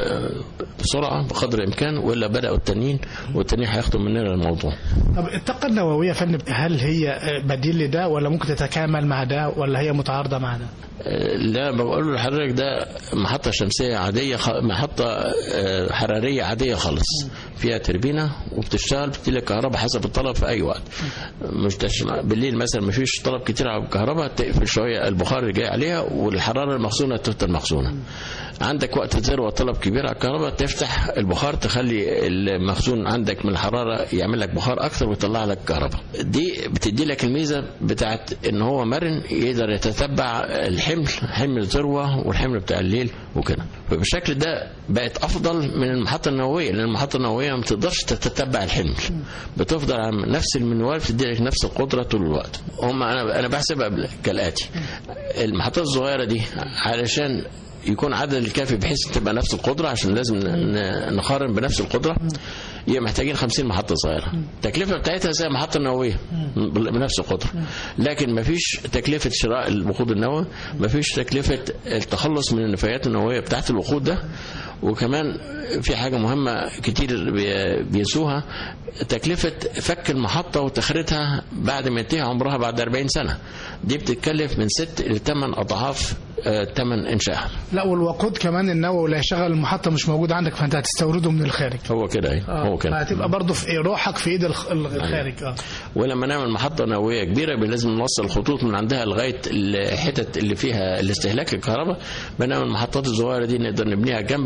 بسرعه بقدر الامكان، ولا بداوا التانيين والتانيين هياخدوا مننا الموضوع. طب الطاقه النوويه يا فندم هل هي بديل لده ولا ممكن تتكامل مع ده ولا هي متعارضه مع ده؟ لا، بقول لحضرتك ده محطه شمسيه عاديه، محطه حراريه عاديه خالص، فيها تربينه وبتشتغل بتديلك كهرباء حسب الطلب في اي وقت. مش بالليل مثلا ما فيش طلب كتير على الكهرباء، تقفل شويه البخار اللي جاي عليها والحراره المخزونه تفضل مخزونه. عندك وقت ذروه طلب كبير على الكهرباء تفتح البخار تخلي المخزون عندك من الحراره يعمل لك بخار اكثر ويطلع لك كهرباء. دي بتدي لك الميزه بتاعت ان هو مرن يقدر يتتبع الحمل، حمل الذروه والحمل بتاع الليل وكده. فبالشكل ده بقت افضل من المحطه النوويه، لان المحطه النوويه ما تقدرش تتتبع الحمل، بتفضل على نفس المنوال بتدي لك نفس القدره طول الوقت. هم انا انا بحسبها كالاتي: المحطات الصغيره دي علشان يكون عدد الكافي بحيث تبقى نفس القدرة، عشان لازم نقارن بنفس القدرة، يبقى محتاجين خمسين محطة صغيرة. التكلفة بتاعتها زي محطة نووية بنفس القدرة، لكن مفيش تكلفة شراء الوقود النووي، مفيش تكلفة التخلص من النفايات النووية بتاعت الوقود ده. وكمان في حاجة مهمة كتير بينسوها: تكلفة فك المحطة وتخريطها بعد ما ينتهي عمرها بعد أربعين سنة، دي بتتكلف من ست إلى ثمان أضعاف ثمن إنشائها. لا، والوقود كمان النووي اللي هيشغل المحطة مش موجود عندك، فأنت هتستورده من الخارج. هو كده ايه آه. هو كده هتبقى برضه في روحك في ايد الخارج. اه ولما نعمل محطة نووية كبيرة لازم نوصل الخطوط من عندها لغاية الحتت اللي فيها الاستهلاك الكهرباء. بنعمل المحطات الصغيرة دي نقدر نبنيها جنب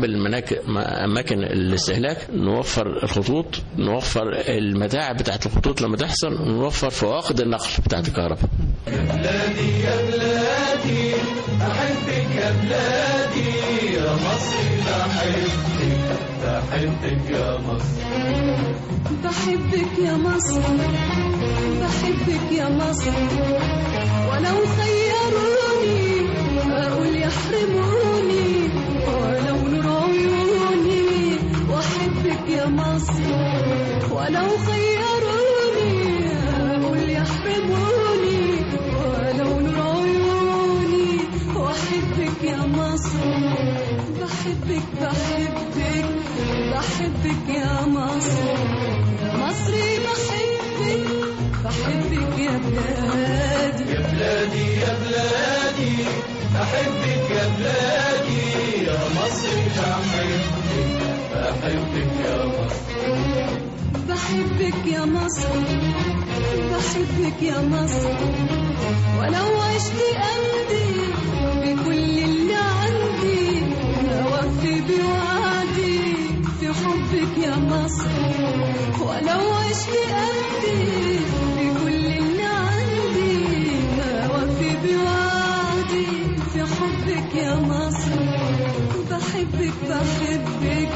أماكن الاستهلاك، نوفر الخطوط، نوفر المتاعب بتاعت الخطوط لما تحصل، ونوفر فواقد النقل بتاعت الكهرباء. يا بلادي يا بلادي أحبك يا بلادي يا مصر، بحبك بحبك يا مصر، بحبك يا مصر، بحبك يا مصر، ولو خيروني أقول يحرموني، ولو نور عيوني وأحبك يا مصر، ولو خيروني أقول يحرموني، ولو نور عيوني وأحبك يا مصر، بحبك بحبك بحبك يا مصر، يا مصري بحبك بحبك يا بلادي، يا بلادي يا بلادي أحبك يا بلادي يا مصر، بحبك بحبك يا مصر، بحبك يا مصر، بحبك يا مصر، ولو عشت أمضي بكل اللي عندي، أوفي بوعدي في حبك يا مصر، ولو عشت أمضي بكل اللي عندي، أوفي بوعدي في حبك يا مصر، بحبك بحبك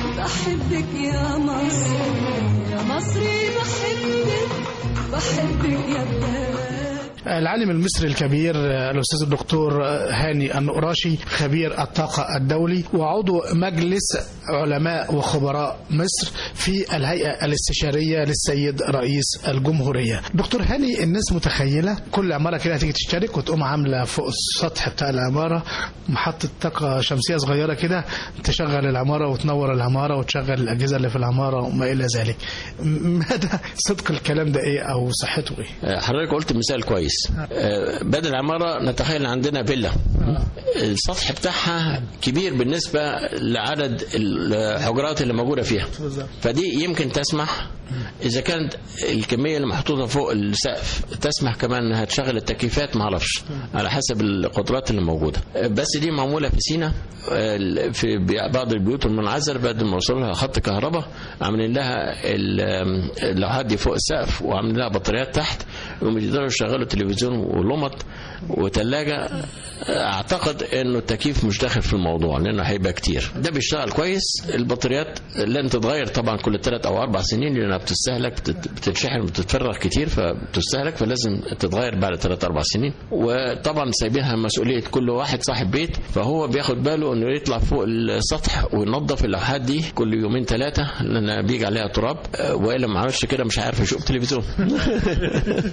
بحبك يا مصر، يا مصري بحبك بحبك يا بلاد. العالم المصري الكبير الأستاذ الدكتور هاني النقراشي، خبير الطاقة الدولي وعضو مجلس علماء وخبراء مصر في الهيئة الاستشارية للسيد رئيس الجمهورية. دكتور هاني، الناس متخيلة كل عمارة كده هتيجي تشترك وتقوم عاملة فوق السطح بتاع العمارة محطة طاقة شمسية صغيرة كده تشغل العمارة وتنور العمارة وتشغل الأجهزة اللي في العمارة وما إلى ذلك. مدى صدق الكلام ده إيه أو صحته إيه؟ حضرتك قلت مثال كويس. بدل العمارة نتخيل عندنا فيلا السطح بتاعها كبير بالنسبة لعدد الحجرات اللي موجودة فيها، فدي يمكن تسمح إذا كانت الكمية اللي محطوطة فوق السقف تسمح كمان أنها تشغل التكييفات، ما أعرفش على حسب القدرات اللي موجودة. بس دي معمولة في سينا في بعض البيوت المنعزلة، بعد ما وصل لها خط كهرباء عاملين لها اللوحات دي فوق السقف وعاملين لها بطاريات تحت، ويقدروا يشغلوا تلفزيون ولمط وثلاجة. أعتقد إنه التكييف مش داخل في الموضوع لأنه هيبقى كتير. ده بيشتغل كويس. البطاريات لن تتغير طبعا كل ثلاث أو أربع سنين لأنها بتستهلك، بتتشحن بتتفرغ كتير فبتستهلك، فلازم تتغير بعد ثلاث أربع سنين. وطبعا سايبينها مسؤولية كل واحد صاحب بيت، فهو بياخد باله إنه يطلع فوق السطح وينظف اللوحات دي كل يومين ثلاثة لأن بيجي عليها تراب، وإلا ما عملش كده مش عارف يشوف تلفزيون.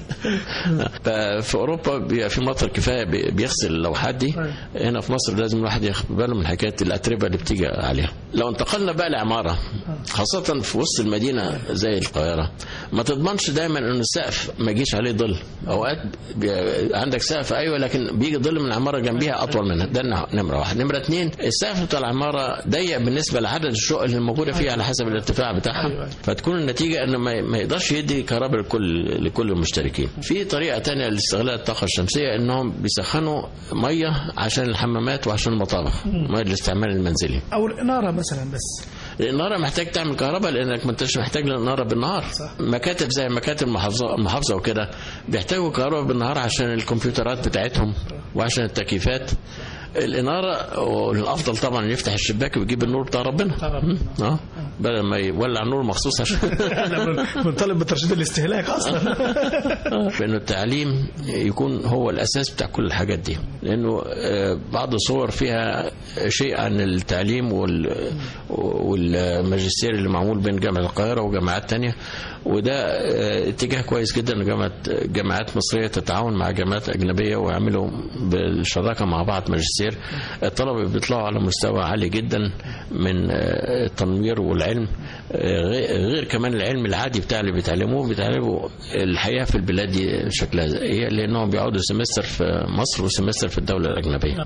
ففي اوروبا بيبقى في مطر كفايه بيغسل اللوحات دي. هنا في مصر لازم الواحد ياخد باله من حكايه الاتربه اللي بتيجي عليها. لو انتقلنا بقى لعماره خاصه في وسط المدينه زي القاهره، ما تضمنش دايما ان السقف ما يجيش عليه ظل. اوقات عندك سقف ايوه لكن بيجي ظل من العماره جنبيها اطول منها. ده نمره واحد. نمره اثنين، السقف بتاع العماره ضيق بالنسبه لعدد الشقق اللي موجوده فيها على حسب الارتفاع بتاعها، فتكون النتيجه انه ما يقدرش يدي كهرباء لكل لكل المشتركين. في طريقه ثانيه لاستغلال الطاقه الشمسيه، انهم بيسخنوا ميه عشان الحمامات وعشان المطابخ، ميه للاستعمال المنزلي او الاناره مثلا. بس الاناره محتاج تعمل كهرباء لانك ما انتش محتاج الاناره بالنهار. صح. مكاتب زي مكاتب المحافظه المحافظه وكده بيحتاجوا كهرباء بالنهار عشان الكمبيوترات بتاعتهم وعشان التكييفات. الاناره والافضل طبعا يفتح الشباك ويجيب النور بتاع ربنا اه بدل ما يولع النور مخصوص عشان بنطالب بترشيد الاستهلاك اصلا. فانه التعليم يكون هو الاساس بتاع كل الحاجات دي، لانه بعض الصور فيها شيء عن التعليم والماجستير اللي معمول بين جامعه القاهره وجامعات تانية، وده اتجاه كويس جدا. جامعه جامعات مصريه تتعاون مع جامعات اجنبيه ويعملوا بالشراكه مع بعض ماجستير. الطلبه بيطلعوا على مستوى عالي جدا من التنوير والعلم، غير كمان العلم العادي بتاع اللي بيتعلموه بيتعلموا الحياه في البلاد دي شكلها ايه، لانهم بيقعدوا سمستر في مصر وسمستر في الدوله الاجنبيه.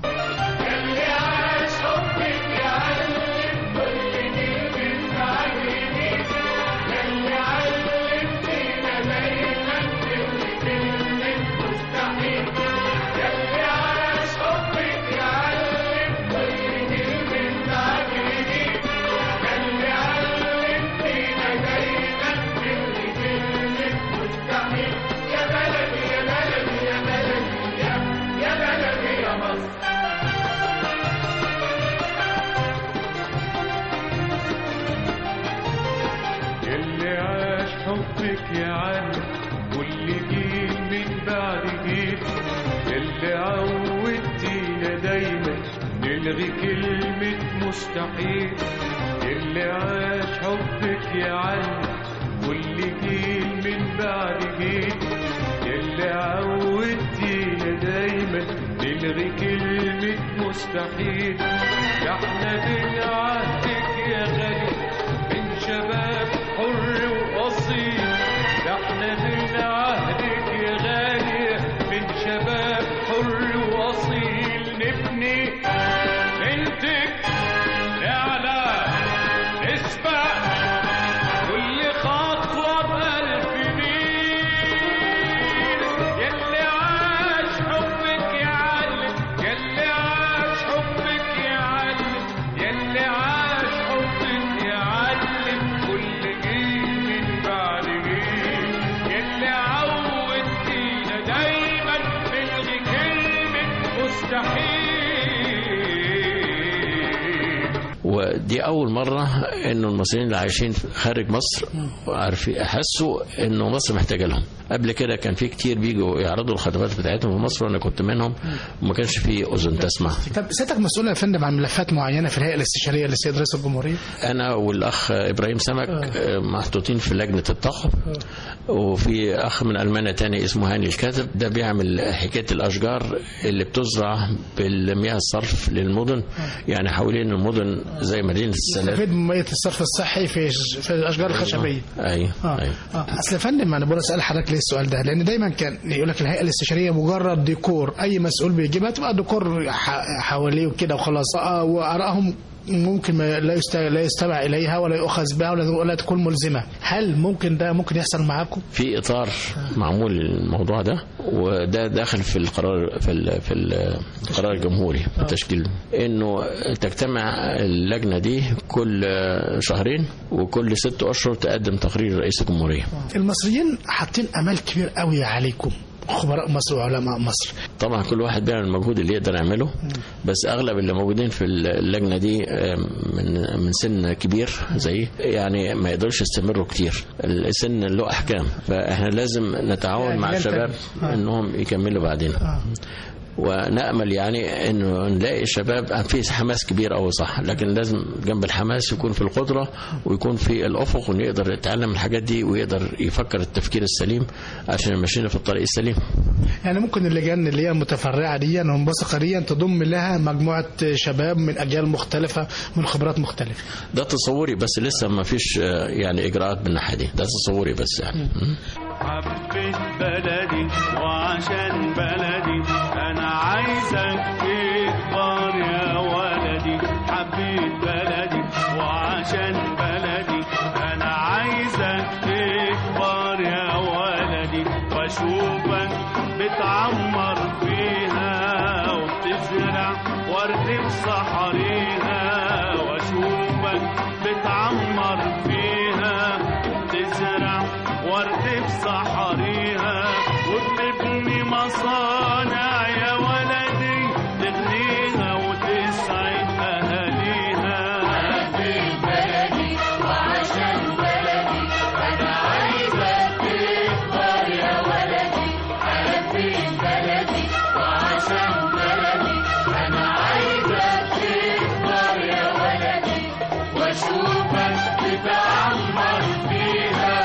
نلغي كلمة مستحيل. اللي عاش حبك يا علي واللي جيل من بعد جيل، اللي عودتينا دايما نلغي كلمة مستحيل. ده احنا من عهدك يا غالي من شباب حر وأصيل، ده احنا من عهدك يا غالي من شباب حر وأصيل. نبني بنتك نعلى نسبة كل خطوة بألف ميل. يلي عاش حبك يا علي، يلي عاش حبك يا علي، يلي عاش حبك يا علي كل جيل من بعد جيل. يلي عودتينا دايما نلغي كلمة مستحيل. ودي أول مرة إنه المصريين اللي عايشين خارج مصر عارفين حسوا إنه مصر محتاجة لهم. قبل كده كان في كتير بيجوا يعرضوا الخدمات بتاعتهم في مصر وأنا كنت منهم وما كانش في أذن تسمع. طب سيادتك مسؤول يا فندم عن ملفات معينة في الهيئة الاستشارية للسيد رئيس الجمهورية؟ أنا والأخ إبراهيم سمك محطوطين في لجنة الطاقة، وفي أخ من ألمانيا تاني اسمه هاني الكاتب، ده بيعمل حكاية الأشجار اللي بتزرع بالمياه الصرف للمدن، يعني حوالين المدن زي مدينة السلام يستفيد من مية الصرف الصحي في في الأشجار الخشبية. أيوه آه. أيوه. آه. أصل يا فندم أنا بقول أسأل حضرتك ليه السؤال ده، لأن دايما كان يقول لك الهيئة الاستشارية مجرد ديكور، أي مسؤول بيجيبها تبقى ديكور حواليه وكده وخلاص. آه وآرائهم ممكن لا لا يستمع إليها ولا يؤخذ بها ولا تكون ملزمة. هل ممكن ده ممكن يحصل معاكم؟ في إطار معمول للموضوع ده، وده داخل في القرار في في القرار الجمهوري في التشكيل، إنه تجتمع اللجنة دي كل شهرين وكل ست أشهر تقدم تقرير رئيس الجمهورية. المصريين حاطين أمل كبير قوي عليكم، خبراء مصر وعلماء مصر. طبعا كل واحد بيعمل المجهود اللي يقدر يعمله، بس اغلب اللي موجودين في اللجنه دي من من سن كبير زي يعني ما يقدرش يستمروا كتير، السن له احكام، فاحنا لازم نتعاون مع الشباب انهم يكملوا بعدين. ونأمل يعني انه نلاقي الشباب في حماس كبير قوي صح، لكن لازم جنب الحماس يكون في القدرة ويكون في الأفق، وإنه يقدر يتعلم الحاجات دي ويقدر يفكر التفكير السليم عشان يمشينا في الطريق السليم. يعني ممكن اللجان اللي هي المتفرعة دي ومنبثقة دي تضم لها مجموعة شباب من أجيال مختلفة من خبرات مختلفة. ده تصوري، بس لسه ما فيش يعني إجراءات من الناحية دي، ده تصوري بس يعني. حبيت بلدي وعشان بلدي أنا عايزك تكبر يا ولدي. حبيت بلدي وعشان بلدي أنا عايزك تكبر يا ولدي، وأشوفك بتعمر فيها وبتزرع ورد في صحريها. وأشوفك بتعمر فيها وبتزرع ورد في صحريها، وبتبني مصانع يا ولدي تغنيها وتسعد أهاليها. حبيت بلدي وعشان بلدي أنا عايزك تكبر يا ولدي. حبيت بلدي وعشان بلدي أنا عايزك تكبر يا ولدي، وأشوفك بتعمر فيها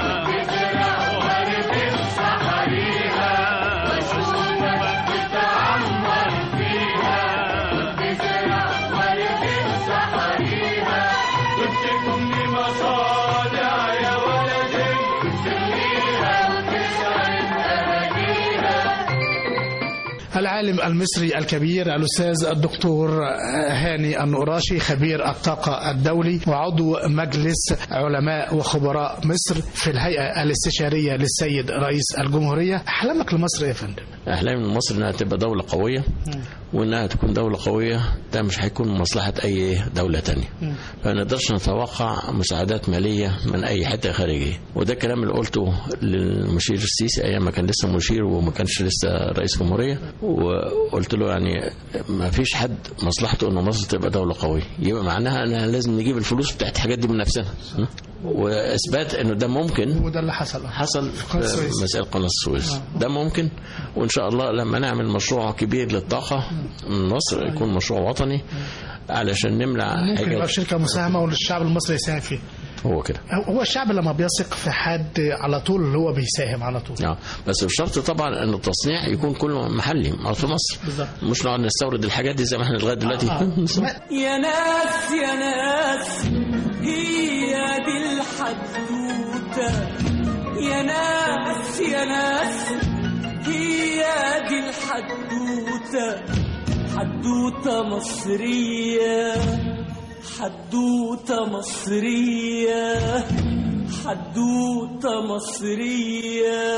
العالم المصري الكبير الأستاذ الدكتور هاني النقراشي، خبير الطاقة الدولي وعضو مجلس علماء وخبراء مصر في الهيئة الاستشارية للسيد رئيس الجمهورية. أحلامك لمصر يا فندم؟ أحلام لمصر إنها تبقى دولة قوية، وإنها تكون دولة قوية ده مش هيكون مصلحة أي دولة تانية. فما نقدرش نتوقع مساعدات مالية من أي حتة خارجية، وده كلام اللي قلته للمشير السيسي أيام ما كان لسه مشير وما كانش لسه رئيس جمهورية، وقلت له يعني ما فيش حد مصلحته إن مصر تبقى دولة قوية، يبقى معناها أنها لازم نجيب الفلوس بتاعت الحاجات دي من نفسنا. واثبات انه ده ممكن، وده اللي حصل حصل في مساله قناه السويس. ده ممكن، وان شاء الله لما نعمل مشروع كبير للطاقه من مصر يكون مشروع وطني علشان نملى ممكن حاجات. يبقى شركه مساهمه والشعب المصري يساهم فيه. هو كده، هو الشعب لما بيثق في حد على طول اللي هو بيساهم على طول. اه بس بشرط طبعا ان التصنيع يكون كله محلي في مصر بالزبط. مش نقعد نستورد الحاجات دي زي ما احنا لغايه دلوقتي. آه. يا ناس يا ناس هي دي الحدوته، يا ناس يا ناس هي دي الحدوته، حدوته مصريه، حدوته مصريه، حدوته مصريه.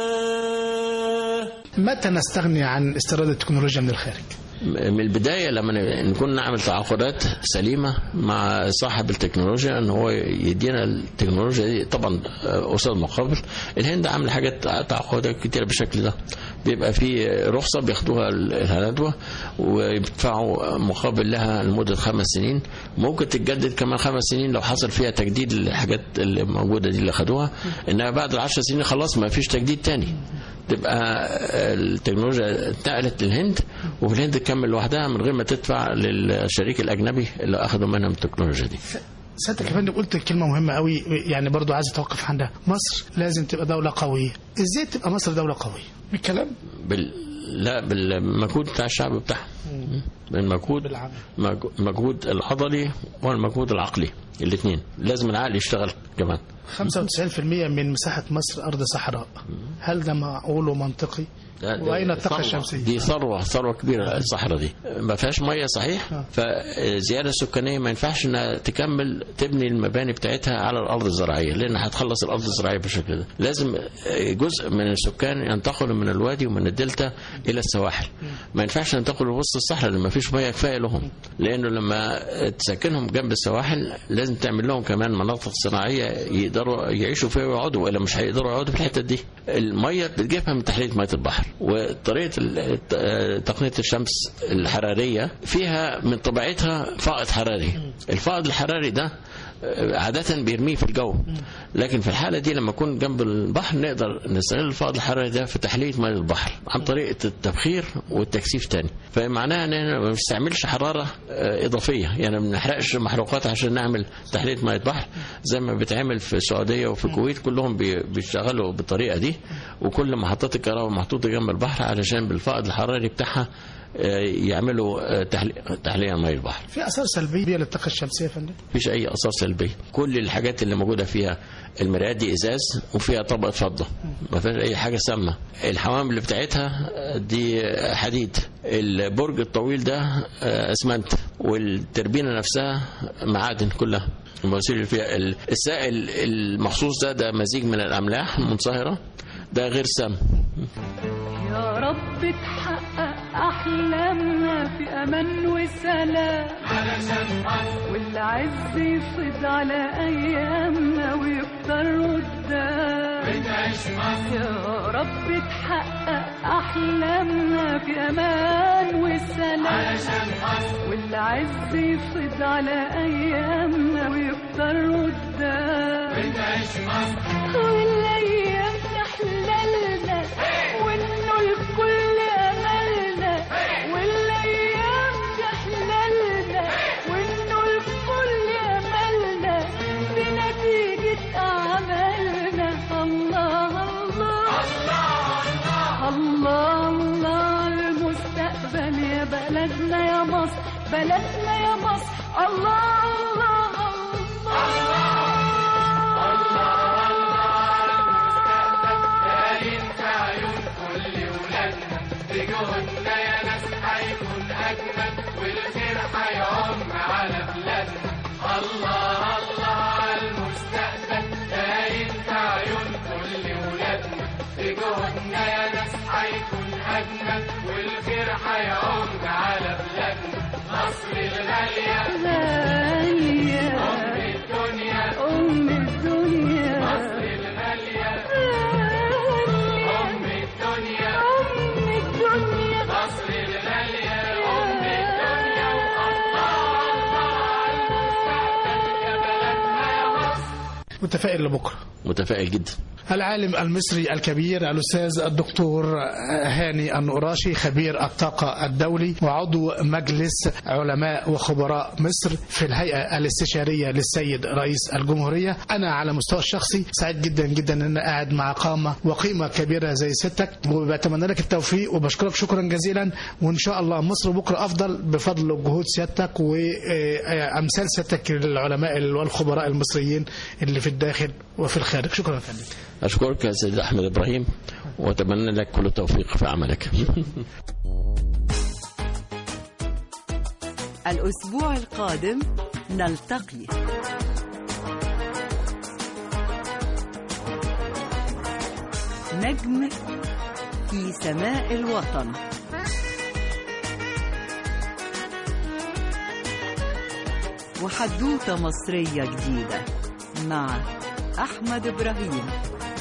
متى نستغني عن استيراد التكنولوجيا من الخارج؟ من البداية لما نكون نعمل تعاقدات سليمة مع صاحب التكنولوجيا ان هو يدينا التكنولوجيا دي طبعا قصاد مقابل. الهند عامل حاجات تعاقدات كتيرة بالشكل ده، بيبقى في رخصة بياخدوها الهندوة ويدفعوا مقابل لها لمدة خمس سنين، ممكن تتجدد كمان خمس سنين لو حصل فيها تجديد الحاجات اللي موجودة دي اللي خدوها، انها بعد العشر سنين خلاص ما فيش تجديد تاني، تبقى التكنولوجيا اتنقلت للهند وفي الهند تكمل لوحدها من غير ما تدفع للشريك الأجنبي اللي أخذوا منها من التكنولوجيا دي. سيادتك يا فندم قلت كلمة مهمة قوي يعني برضو عايز أتوقف عندها، مصر لازم تبقى دولة قوية. إزاي تبقى مصر دولة قوية؟ بالكلام؟ بال... لا بالمجهود بتاع الشعب بتاعها، بالمجهود المجهود العضلي والمجهود العقلي، الاثنين لازم العقل يشتغل كمان. خمسة وتسعين بالمئة من مساحة مصر أرض صحراء، هل ده معقول ومنطقي؟ وأين الطاقة الشمسية؟ دي ثروة ثروة كبيرة الصحراء دي، ما فيهاش مية صحيح، آه. فزيادة سكانية ما ينفعش انها تكمل تبني المباني بتاعتها على الأرض الزراعية، لأن هتخلص الأرض الزراعية بالشكل ده. لازم جزء من السكان ينتقلوا من الوادي ومن الدلتا إلى السواحل، ما ينفعش ينتقلوا وسط الصحراء لأن ما فيش مية كفاية لهم، لأنه لما تسكنهم جنب السواحل لازم تعمل لهم كمان مناطق صناعية يقدروا يعيشوا فيها ويقعدوا، وإلا مش هيقدروا يقعدوا في الحتة دي. المية بتجيبها من تحلية مية البحر، وطريقة تقنية الشمس الحرارية فيها من طبيعتها فائض حراري. الفائض الحراري ده عادة بيرميه في الجو، لكن في الحالة دي لما يكون جنب البحر نقدر نستغل الفائض الحراري ده في تحلية مياه البحر عن طريقة التبخير والتكثيف تاني. فمعناها ان ما بنستعملش حرارة إضافية، يعني ما بنحرقش محروقات عشان نعمل تحلية مياه بحر زي ما بتعمل في السعودية وفي الكويت، كلهم بيشتغلوا بالطريقة دي، وكل محطات الكهرباء محطوطة جنب البحر علشان بالفائض الحراري بتاعها يعملوا تحلية مياه البحر. في اثار سلبيه للطاقه الشمسيه يا فندم؟ مفيش اي اثار سلبيه، كل الحاجات اللي موجوده فيها المرايات دي ازاز وفيها طبقه فضه، ما فيهاش اي حاجه سامه. الحوامل اللي بتاعتها دي حديد، البرج الطويل ده اسمنت، والتربينه نفسها معادن كلها. المواسير اللي فيها السائل المخصوص ده ده مزيج من الاملاح المنصهره، ده غير سام. يا رب تحقق أحلامنا في أمان وسلام علشان مصر، والعز يفيض على أيامنا ويكتر قدام وتعيش مصر. يا رب تحقق أحلامنا في أمان وسلام علشان مصر، والعز يفيض على أيامنا ويكتر قدام وتعيش مصر. والأيام تحللنا وإنه الكل أملنا، والأيام تحللنا وإنه الكل أملنا بنتيجة أعمالنا. الله الله الله الله الله المستقبل يا بلدنا يا مصر، بلدنا يا مصر. الله الله الله بجهودنا يا ناس هيكون أجمل، والخير هيعم على بلادنا. الله الله المستقبل باين في عيون كل ولادنا، بجهودنا يا ناس هيكون أجمل، والخير هيعم على بلادنا. مصر الغالية غالية أم الدنيا، أم الدنيا، مصر الغالية أم الدنيا، مصر الغالية أم الدنيا. والله الله المستقبل يا بلدنا يا مصر. متفائل لبكره؟ متفائل جدا. العالم المصري الكبير الأستاذ الدكتور هاني النقراشي، خبير الطاقة الدولي وعضو مجلس علماء وخبراء مصر في الهيئة الاستشارية للسيد رئيس الجمهورية. أنا على مستوى الشخصي سعيد جدا جدا أن قاعد مع قامة وقيمة كبيرة زي ستك، وبتمنى لك التوفيق وبشكرك شكرا جزيلا، وإن شاء الله مصر بكرة أفضل بفضل جهود سيادتك وأمثال سيادتك للعلماء والخبراء المصريين اللي في الداخل وفي الخارج. شكرا فندم. أشكرك يا سيد أحمد إبراهيم، وأتمنى لك كل التوفيق في عملك. الأسبوع القادم نلتقي. نجم في سماء الوطن. وحدوتة مصرية جديدة مع أحمد إبراهيم.